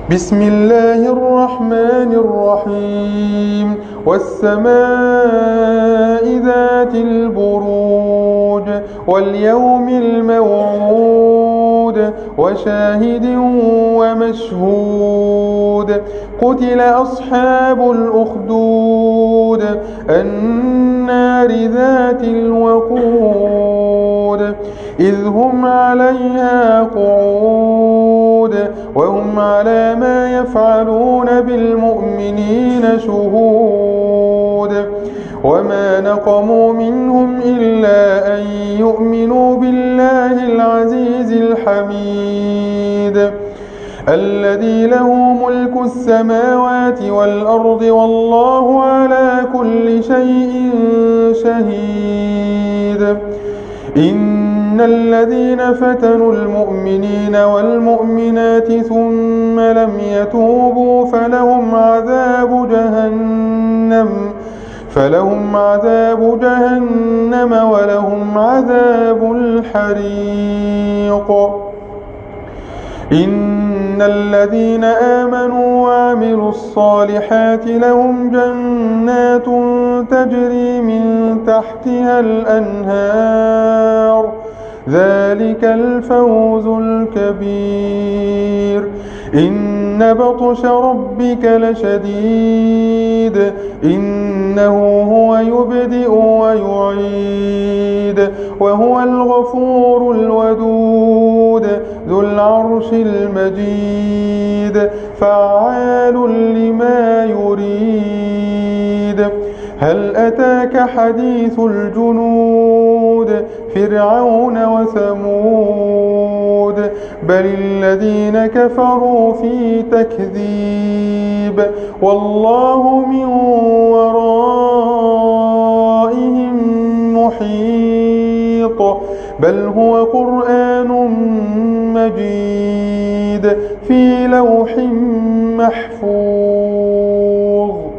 بسم الله الرحمن الرحيم والسماء ذات البروج واليوم الموعود وشاهد ومشهود قتل أصحاب الأخدود النار ذات الوقود إذ هم عليها قعود وهم على ما يفعلون بالمؤمنين شهود وما نقموا منهم إلا أن يؤمنوا بالله العزيز الحميد الذي له ملك السماوات والأرض والله على كل شيء شهيد إن الذين فتنوا المؤمنين والمؤمنات ثم لم يتوبوا فلهم عذاب جهنم ولهم عذاب الحريق إن الذين آمنوا وعملوا الصالحات لهم جنات تجري من تحتها الأنهار ذلك الفوز الكبير إن بطش ربك لشديد إنه هو يبدئ ويعيد وهو الغفور الودود ذو العرش المجيد فعال لما يريد هل أتاك حديث الجنود فرعون وثمود بل الذين كفروا في تكذيب والله من ورائهم محيط بل هو قرآن مجيد في لوح محفوظ.